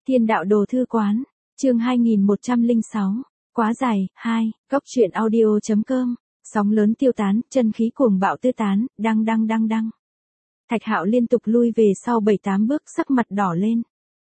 Thiên đạo đồ thư quán, chương 2106, quá dài, 2, góc truyện audio.com, sóng lớn tiêu tán, chân khí cuồng bạo tư tán, đăng. Thạch Hạo liên tục lui về sau 7-8 bước, sắc mặt đỏ lên.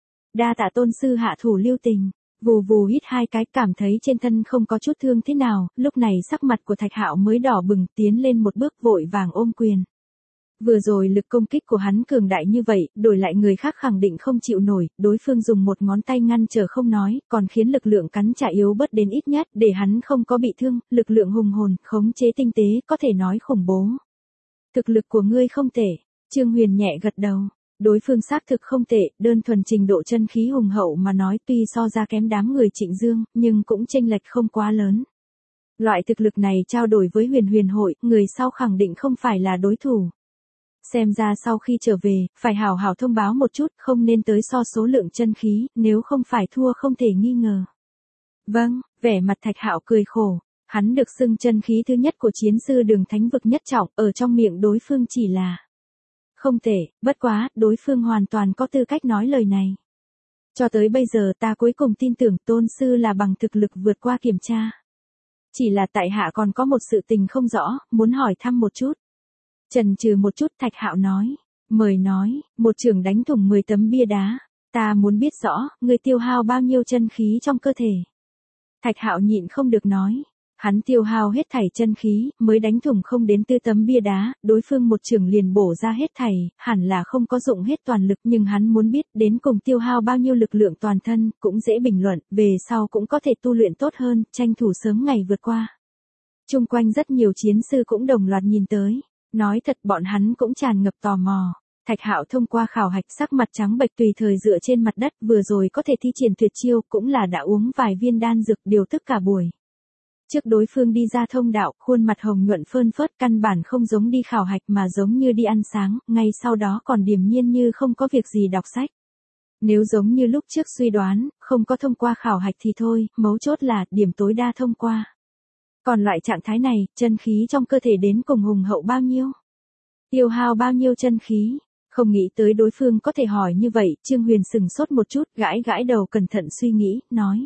Đa tạ tôn sư hạ thủ lưu tình, vù vù hít 2 cái, cảm thấy trên thân không có chút thương thế nào, lúc này sắc mặt của Thạch Hạo mới đỏ bừng, tiến lên một bước vội vàng ôm quyền. Vừa rồi lực công kích của hắn cường đại như vậy, đổi lại người khác khẳng định không chịu nổi, đối phương dùng một ngón tay ngăn trở không nói, còn khiến lực lượng cắn trả yếu bớt đến ít nhất, để hắn không có bị thương, lực lượng hùng hồn, khống chế tinh tế, có thể nói khủng bố. Thực lực của ngươi không tệ, Trương Huyền nhẹ gật đầu, đối phương xác thực không tệ, đơn thuần trình độ chân khí hùng hậu mà nói tuy so ra kém đám người Trịnh Dương, nhưng cũng chênh lệch không quá lớn. Loại thực lực này trao đổi với huyền hội, người sau khẳng định không phải là đối thủ. Xem ra sau khi trở về, phải hảo hảo thông báo một chút, không nên tới so số lượng chân khí, nếu không phải thua không thể nghi ngờ. Vâng, vẻ mặt Thạch Hạo cười khổ, hắn được xưng chân khí thứ nhất của chiến sư Đường Thánh vực nhất trọng, ở trong miệng đối phương chỉ là không tệ, bất quá, đối phương hoàn toàn có tư cách nói lời này. Cho tới bây giờ ta cuối cùng tin tưởng tôn sư là bằng thực lực vượt qua kiểm tra. Chỉ là tại hạ còn có một sự tình không rõ, muốn hỏi thăm một chút. Chần chừ một chút, Thạch Hạo nói, mời nói, một chưởng đánh thủng 10 tấm bia đá, ta muốn biết rõ, người tiêu hao bao nhiêu chân khí trong cơ thể. Thạch Hạo nhịn không được nói, hắn tiêu hao hết thảy chân khí, mới đánh thủng không đến 4 tấm bia đá, đối phương một chưởng liền bổ ra hết thảy, hẳn là không có dụng hết toàn lực, nhưng hắn muốn biết đến cùng tiêu hao bao nhiêu lực lượng toàn thân, cũng dễ bình luận, về sau cũng có thể tu luyện tốt hơn, tranh thủ sớm ngày vượt qua. Chung quanh rất nhiều chiến sư cũng đồng loạt nhìn tới. Nói thật bọn hắn cũng tràn ngập tò mò. Thạch Hạo thông qua khảo hạch sắc mặt trắng bệch tùy thời dựa trên mặt đất, vừa rồi có thể thi triển tuyệt chiêu, cũng là đã uống vài viên đan dược điều tức cả buổi. Trước đối phương đi ra thông đạo, khuôn mặt hồng nhuận phơn phớt, căn bản không giống đi khảo hạch mà giống như đi ăn sáng, ngay sau đó còn điềm nhiên như không có việc gì đọc sách. Nếu giống như lúc trước suy đoán, không có thông qua khảo hạch thì thôi, mấu chốt là điểm tối đa thông qua. Còn loại trạng thái này, chân khí trong cơ thể đến cùng hùng hậu bao nhiêu? Tiêu hao bao nhiêu chân khí? Không nghĩ tới đối phương có thể hỏi như vậy, Trương Huyền sừng sốt một chút, gãi đầu cẩn thận suy nghĩ, nói.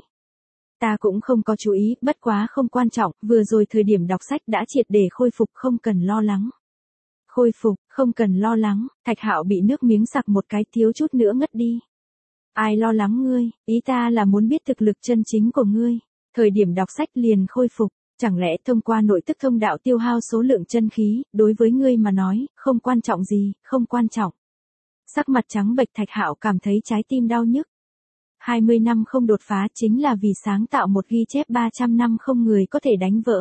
Ta cũng không có chú ý, bất quá không quan trọng, vừa rồi thời điểm đọc sách đã triệt để khôi phục, không cần lo lắng. Khôi phục, không cần lo lắng, Thạch Hạo bị nước miếng sặc một cái, thiếu chút nữa ngất đi. Ai lo lắng ngươi, ý ta là muốn biết thực lực chân chính của ngươi, thời điểm đọc sách liền khôi phục. Chẳng lẽ thông qua nội tức thông đạo tiêu hao số lượng chân khí, đối với ngươi mà nói, không quan trọng gì, không quan trọng. Sắc mặt trắng bệch Thạch Hạo cảm thấy trái tim đau nhức. 20 năm không đột phá chính là vì sáng tạo một ghi chép 300 năm không người có thể đánh vỡ.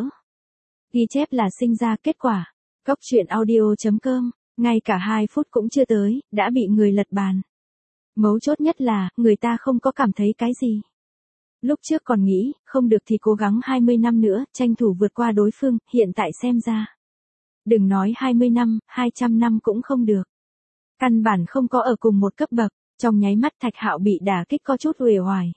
Ghi chép là sinh ra kết quả. Góc truyện audio.com, ngay cả 2 phút cũng chưa tới, đã bị người lật bàn. Mấu chốt nhất là, người ta không có cảm thấy cái gì. Lúc trước còn nghĩ, không được thì cố gắng 20 năm nữa, tranh thủ vượt qua đối phương, hiện tại xem ra. Đừng nói 20 năm, 200 năm cũng không được. Căn bản không có ở cùng một cấp bậc, trong nháy mắt Thạch Hạo bị đả kích có chút uể oải.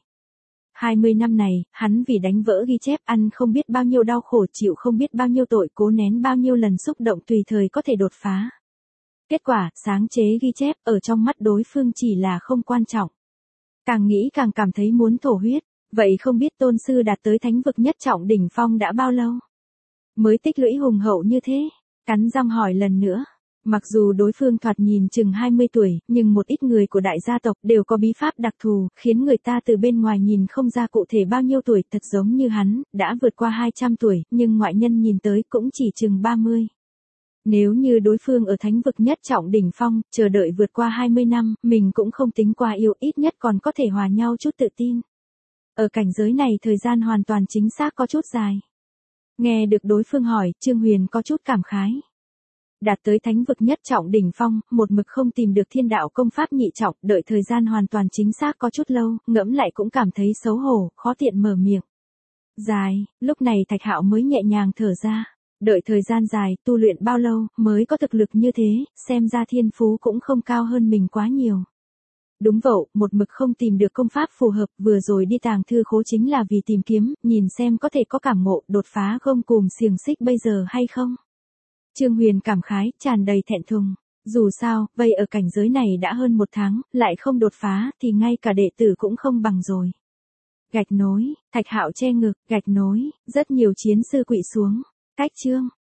20 năm này, hắn vì đánh vỡ ghi chép ăn không biết bao nhiêu đau khổ, chịu không biết bao nhiêu tội, cố nén bao nhiêu lần xúc động tùy thời có thể đột phá. Kết quả, sáng chế ghi chép, ở trong mắt đối phương chỉ là không quan trọng. Càng nghĩ càng cảm thấy muốn thổ huyết. Vậy không biết tôn sư đạt tới thánh vực nhất trọng đỉnh phong đã bao lâu? Mới tích lũy hùng hậu như thế? Cắn răng hỏi lần nữa. Mặc dù đối phương thoạt nhìn chừng 20 tuổi, nhưng một ít người của đại gia tộc đều có bí pháp đặc thù, khiến người ta từ bên ngoài nhìn không ra cụ thể bao nhiêu tuổi, thật giống như hắn, đã vượt qua 200 tuổi, nhưng ngoại nhân nhìn tới cũng chỉ chừng 30. Nếu như đối phương ở thánh vực nhất trọng đỉnh phong, chờ đợi vượt qua 20 năm, mình cũng không tính quá yếu, ít nhất còn có thể hòa nhau chút tự tin. Ở cảnh giới này thời gian hoàn toàn chính xác có chút dài. Nghe được đối phương hỏi, Trương Huyền có chút cảm khái. Đạt tới thánh vực nhất trọng đỉnh phong, một mực không tìm được thiên đạo công pháp nhị trọng, đợi thời gian hoàn toàn chính xác có chút lâu, ngẫm lại cũng cảm thấy xấu hổ, khó tiện mở miệng. Dài, lúc này Thạch Hạo mới nhẹ nhàng thở ra. Đợi thời gian dài, tu luyện bao lâu, mới có thực lực như thế, xem ra thiên phú cũng không cao hơn mình quá nhiều. Đúng vậy, một mực không tìm được công pháp phù hợp, vừa rồi đi tàng thư khố chính là vì tìm kiếm, nhìn xem có thể có cảm ngộ, đột phá gông cùm xiềng xích bây giờ hay không. Trương Huyền cảm khái, tràn đầy thẹn thùng. Dù sao, vây ở cảnh giới này đã hơn 1 tháng, lại không đột phá, thì ngay cả đệ tử cũng không bằng rồi. Gạch nối, Thạch Hạo che ngực, gạch nối, rất nhiều chiến sư quỵ xuống. Cách chương.